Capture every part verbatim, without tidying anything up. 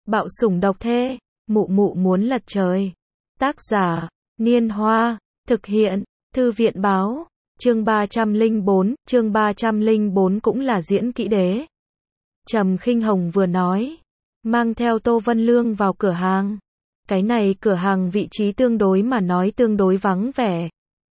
Bạo sủng độc thê, mụ mụ muốn lật trời. Tác giả, Niên Hoa, thực hiện, Thư viện báo, chương ba trăm lẻ bốn, chương ba trăm lẻ bốn cũng là diễn kỹ đế. Trầm Khinh Hồng vừa nói, mang theo Tô Vân Lương vào cửa hàng. Cái này cửa hàng vị trí tương đối mà nói tương đối vắng vẻ.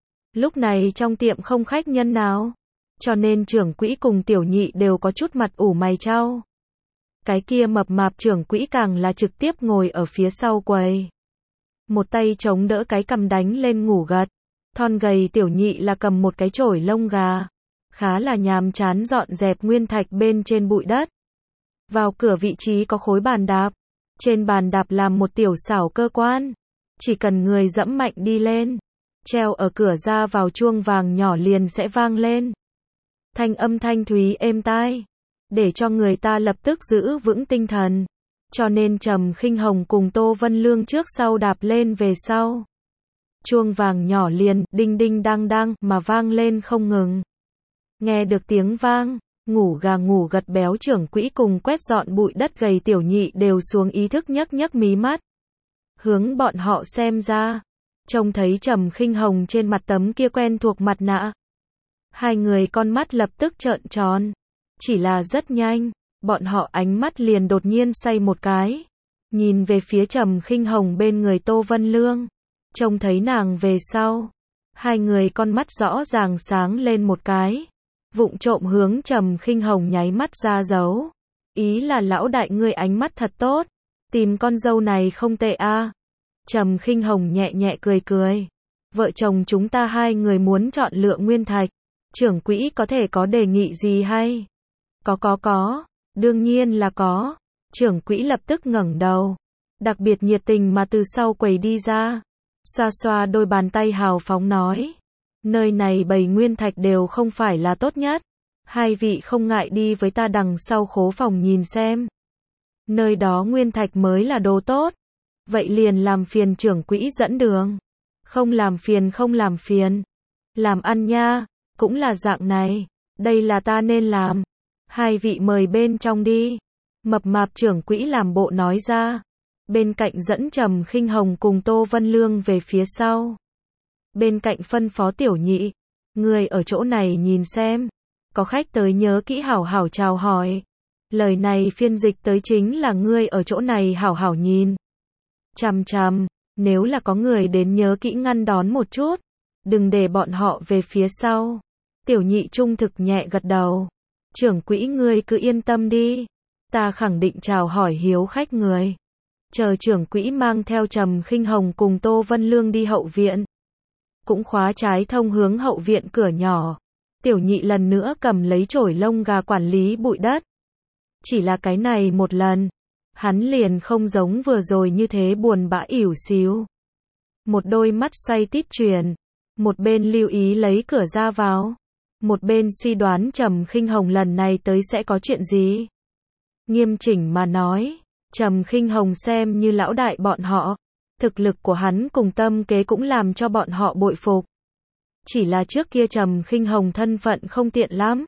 Lúc này trong tiệm không khách nhân nào, cho nên trưởng quỹ cùng tiểu nhị đều có chút mặt ủ mày chau. Cái kia mập mạp trưởng quỹ càng là trực tiếp ngồi ở phía sau quầy. Một tay chống đỡ cái cằm đánh lên ngủ gật. Thon gầy tiểu nhị là cầm một cái chổi lông gà. Khá là nhàm chán dọn dẹp nguyên thạch bên trên bụi đất. Vào cửa vị trí có khối bàn đạp. Trên bàn đạp làm một tiểu xảo cơ quan. Chỉ cần người dẫm mạnh đi lên. Treo ở cửa ra vào chuông vàng nhỏ liền sẽ vang lên. Thanh âm thanh thúy êm tai. Để cho người ta lập tức giữ vững tinh thần. Cho nên Trầm Khinh Hồng cùng Tô Vân Lương trước sau đạp lên về sau. Chuông vàng nhỏ liền đinh đinh đang đang mà vang lên không ngừng. Nghe được tiếng vang, ngủ gà ngủ gật béo trưởng quỹ cùng quét dọn bụi đất gầy tiểu nhị đều xuống ý thức nhấc nhấc mí mắt. Hướng bọn họ xem ra, trông thấy Trầm Khinh Hồng trên mặt tấm kia quen thuộc mặt nạ. Hai người con mắt lập tức trợn tròn. Chỉ là rất nhanh, bọn họ ánh mắt liền đột nhiên xoay một cái. Nhìn về phía Trầm Khinh Hồng bên người Tô Vân Lương. Trông thấy nàng về sau. Hai người con mắt rõ ràng sáng lên một cái. Vụng trộm hướng Trầm Khinh Hồng nháy mắt ra dấu. Ý là lão đại ngươi ánh mắt thật tốt. Tìm con dâu này không tệ a. À. Trầm Khinh Hồng nhẹ nhẹ cười cười. Vợ chồng chúng ta hai người muốn chọn lựa nguyên thạch. Trưởng quỹ có thể có đề nghị gì hay? Có có có, đương nhiên là có. Trưởng quỹ lập tức ngẩng đầu, đặc biệt nhiệt tình mà từ sau quầy đi ra, xoa xoa đôi bàn tay hào phóng nói, nơi này bày nguyên thạch đều không phải là tốt nhất, hai vị không ngại đi với ta đằng sau khố phòng nhìn xem. Nơi đó nguyên thạch mới là đồ tốt. Vậy liền làm phiền trưởng quỹ dẫn đường. Không làm phiền không làm phiền. Làm ăn nha, cũng là dạng này, đây là ta nên làm. Hai vị mời bên trong đi. Mập mạp trưởng quỹ làm bộ nói ra. Bên cạnh dẫn Trầm Khinh Hồng cùng Tô Vân Lương về phía sau. Bên cạnh phân phó tiểu nhị. Người ở chỗ này nhìn xem. Có khách tới nhớ kỹ hảo hảo chào hỏi. Lời này phiên dịch tới chính là ngươi ở chỗ này hảo hảo nhìn. Chằm chằm, nếu là có người đến nhớ kỹ ngăn đón một chút. Đừng để bọn họ về phía sau. Tiểu nhị trung thực nhẹ gật đầu. Trưởng quỹ ngươi cứ yên tâm đi. Ta khẳng định chào hỏi hiếu khách người. Chờ trưởng quỹ mang theo Trầm Khinh Hồng cùng Tô Vân Lương đi hậu viện. Cũng khóa trái thông hướng hậu viện cửa nhỏ. Tiểu nhị lần nữa cầm lấy chổi lông gà quản lý bụi đất. Chỉ là cái này một lần. Hắn liền không giống vừa rồi như thế buồn bã ỉu xíu. Một đôi mắt xoay tít chuyển. Một bên lưu ý lấy cửa ra vào. Một bên suy đoán Trầm Khinh Hồng lần này tới sẽ có chuyện gì. Nghiêm chỉnh mà nói, Trầm Khinh Hồng xem như lão đại bọn họ. Thực lực của hắn cùng tâm kế cũng làm cho bọn họ bội phục. Chỉ là trước kia Trầm Khinh Hồng thân phận không tiện lắm.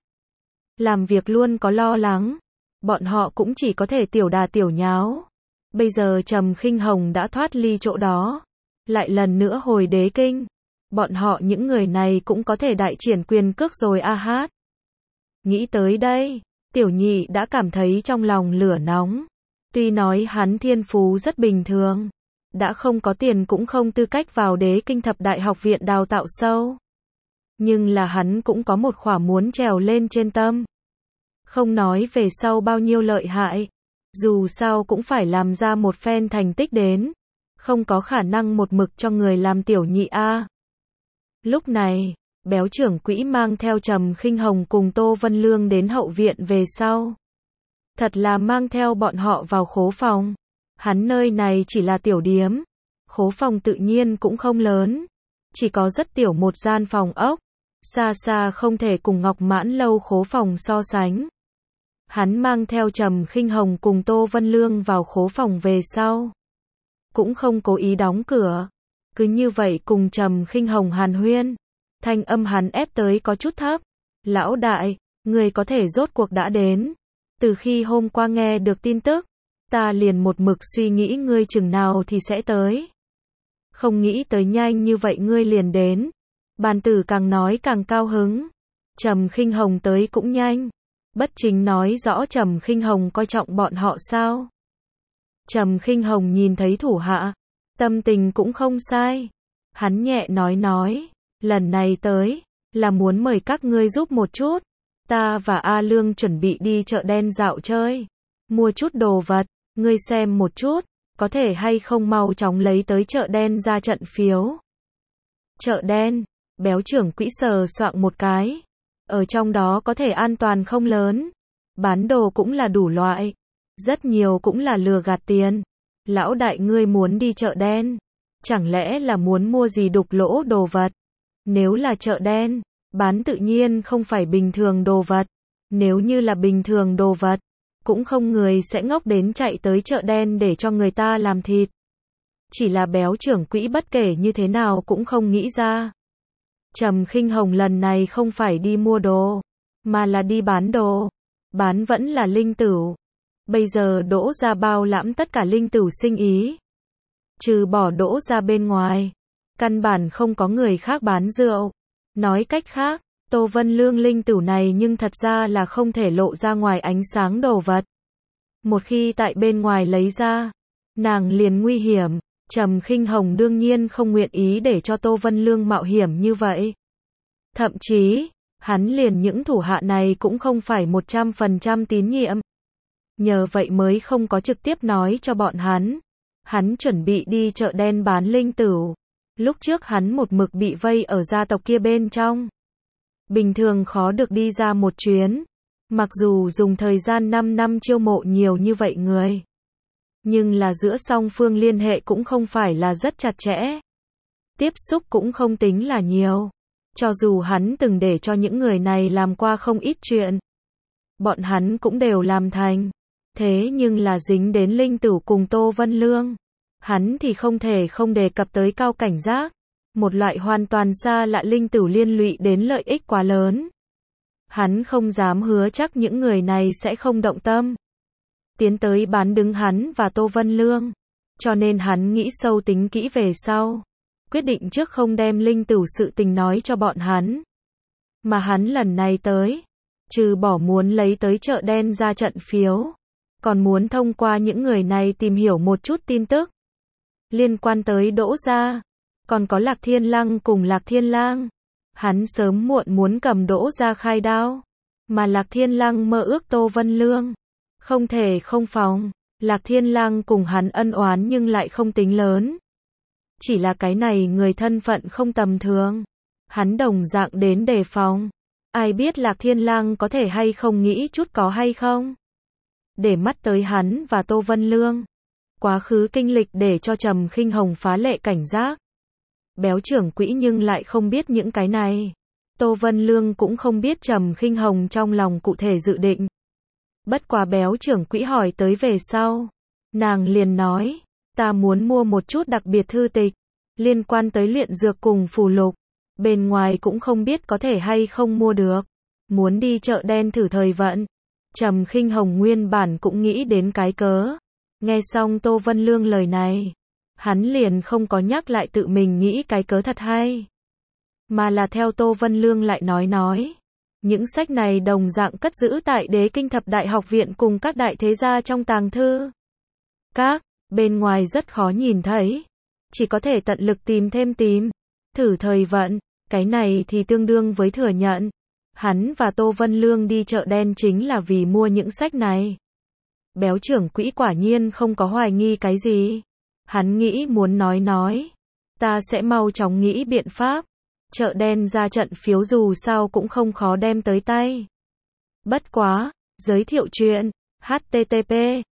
Làm việc luôn có lo lắng. Bọn họ cũng chỉ có thể tiểu đà tiểu nháo. Bây giờ Trầm Khinh Hồng đã thoát ly chỗ đó. Lại lần nữa hồi đế kinh. Bọn họ những người này cũng có thể đại triển quyền cước rồi a hát. Nghĩ tới đây, tiểu nhị đã cảm thấy trong lòng lửa nóng. Tuy nói hắn thiên phú rất bình thường. Đã không có tiền cũng không tư cách vào đế kinh thập đại học viện đào tạo sâu. Nhưng là hắn cũng có một khỏa muốn trèo lên trên tâm. Không nói về sau bao nhiêu lợi hại. Dù sao cũng phải làm ra một phen thành tích đến. Không có khả năng một mực cho người làm tiểu nhị a. Lúc này, béo trưởng quỹ mang theo Trầm Khinh Hồng cùng Tô Vân Lương đến hậu viện về sau. Thật là mang theo bọn họ vào khố phòng. Hắn nơi này chỉ là tiểu điếm. Khố phòng tự nhiên cũng không lớn. Chỉ có rất tiểu một gian phòng ốc. Xa xa không thể cùng Ngọc Mãn Lâu khố phòng so sánh. Hắn mang theo Trầm Khinh Hồng cùng Tô Vân Lương vào khố phòng về sau. Cũng không cố ý đóng cửa. Cứ như vậy cùng Trầm Khinh Hồng hàn huyên. Thanh âm hắn ép tới có chút thấp. Lão đại, người có thể rốt cuộc đã đến. Từ khi hôm qua nghe được tin tức, Ta liền một mực suy nghĩ ngươi chừng nào thì sẽ tới. Không nghĩ tới nhanh như vậy ngươi liền đến. Bàn tử càng nói càng cao hứng. Trầm Khinh Hồng tới cũng nhanh. Bất Chính nói rõ Trầm Khinh Hồng coi trọng bọn họ sao? Trầm Khinh Hồng nhìn thấy thủ hạ, tâm tình cũng không sai. Hắn nhẹ nói nói, lần này tới, là muốn mời các ngươi giúp một chút. Ta và A Lương chuẩn bị đi chợ đen dạo chơi, mua chút đồ vật, ngươi xem một chút, có thể hay không mau chóng lấy tới chợ đen ra trận phiếu. Chợ đen, béo trưởng quỹ sờ soạng một cái. Ở trong đó có thể an toàn không lớn. Bán đồ cũng là đủ loại. Rất nhiều cũng là lừa gạt tiền. Lão đại ngươi muốn đi chợ đen. Chẳng lẽ là muốn mua gì đục lỗ đồ vật? Nếu là chợ đen, bán tự nhiên không phải bình thường đồ vật. Nếu như là bình thường đồ vật, cũng không người sẽ ngốc đến chạy tới chợ đen để cho người ta làm thịt. Chỉ là béo trưởng quỹ bất kể như thế nào cũng không nghĩ ra. Trầm Khinh Hồng lần này không phải đi mua đồ, mà là đi bán đồ. Bán vẫn là linh tửu. Bây giờ Đỗ gia bao lãm tất cả linh tửu sinh ý. Trừ bỏ Đỗ gia bên ngoài, căn bản không có người khác bán rượu. Nói cách khác, Tô Vân Lương linh tửu này nhưng thật ra là không thể lộ ra ngoài ánh sáng đồ vật. Một khi tại bên ngoài lấy ra, nàng liền nguy hiểm. Trầm Khinh Hồng đương nhiên không nguyện ý để cho Tô Vân Lương mạo hiểm như vậy. Thậm chí, hắn liền những thủ hạ này cũng không phải một trăm phần trăm tín nhiệm. Nhờ vậy mới không có trực tiếp nói cho bọn hắn. Hắn chuẩn bị đi chợ đen bán linh tửu. Lúc trước hắn một mực bị vây ở gia tộc kia bên trong. Bình thường khó được đi ra một chuyến. Mặc dù dùng thời gian năm năm chiêu mộ nhiều như vậy người. Nhưng là giữa song phương liên hệ cũng không phải là rất chặt chẽ. Tiếp xúc cũng không tính là nhiều. Cho dù hắn từng để cho những người này làm qua không ít chuyện. Bọn hắn cũng đều làm thành. Thế nhưng là dính đến linh tửu cùng Tô Vân Lương. Hắn thì không thể không đề cập tới cao cảnh giác. Một loại hoàn toàn xa lạ linh tửu liên lụy đến lợi ích quá lớn. Hắn không dám hứa chắc những người này sẽ không động tâm. Tiến tới bán đứng hắn và Tô Vân Lương. Cho nên hắn nghĩ sâu tính kỹ về sau. Quyết định trước không đem linh tửu sự tình nói cho bọn hắn. Mà hắn lần này tới, trừ bỏ muốn lấy tới chợ đen ra trận phiếu, còn muốn thông qua những người này tìm hiểu một chút tin tức. Liên quan tới Đỗ gia, còn có Lạc Thiên Lăng cùng Lạc Thiên Lang. Hắn sớm muộn muốn cầm Đỗ gia khai đao. Mà Lạc Thiên Lăng mơ ước Tô Vân Lương. Không thể không phòng, Lạc Thiên Lang cùng hắn ân oán nhưng lại không tính lớn. Chỉ là cái này người thân phận không tầm thường. Hắn đồng dạng đến đề phòng. Ai biết Lạc Thiên Lang có thể hay không nghĩ chút có hay không. Để mắt tới hắn và Tô Vân Lương. Quá khứ kinh lịch để cho Trầm Khinh Hồng phá lệ cảnh giác. Béo trưởng quỹ nhưng lại không biết những cái này. Tô Vân Lương cũng không biết Trầm Khinh Hồng trong lòng cụ thể dự định. Bất quá béo trưởng quỹ hỏi tới về sau. Nàng liền nói, ta muốn mua một chút đặc biệt thư tịch, liên quan tới luyện dược cùng phù lục. Bên ngoài cũng không biết có thể hay không mua được. Muốn đi chợ đen thử thời vận. Trầm Khinh Hồng nguyên bản cũng nghĩ đến cái cớ. Nghe xong Tô Vân Lương lời này, hắn liền không có nhắc lại tự mình nghĩ cái cớ thật hay. Mà là theo Tô Vân Lương lại nói nói. Những sách này đồng dạng cất giữ tại Đế Kinh Thập Đại Học Viện cùng các đại thế gia trong tàng thư. Các, bên ngoài rất khó nhìn thấy. Chỉ có thể tận lực tìm thêm tìm. Thử thời vận, cái này thì tương đương với thừa nhận. Hắn và Tô Vân Lương đi chợ đen chính là vì mua những sách này. Béo trưởng quỹ quả nhiên không có hoài nghi cái gì. Hắn nghĩ muốn nói nói. Ta sẽ mau chóng nghĩ biện pháp. Chợ đen ra trận phiếu dù sao cũng không khó đem tới tay. Bất quá, giới thiệu chuyện, http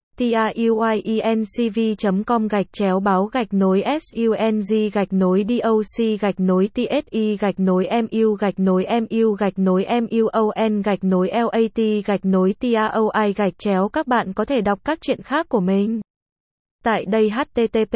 truyencv chấm com gạch chéo báo gạch nối sung gạch nối doc gạch nối tsi gạch nối mu gạch nối mu gạch nối muon gạch nối lat gạch nối taoi gạch chéo các bạn có thể đọc các chuyện khác của mình. Tại đây http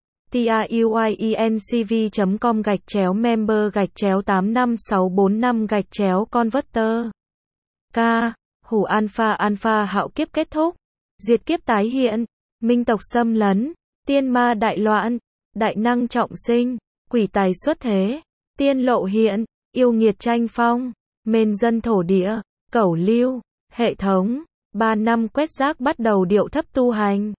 truyencv chấm com gạch chéo member gạch chéo tám năm sáu bốn năm gạch chéo converter. K. Hủ alpha alpha hạo kiếp kết thúc. Diệt kiếp tái hiện. minh tộc xâm lấn, tiên ma đại loạn, đại năng trọng sinh, quỷ tài xuất thế, tiên lộ hiện, yêu nghiệt tranh phong, mên dân thổ địa, cẩu lưu, hệ thống, ba năm quét rác bắt đầu điệu thấp tu hành.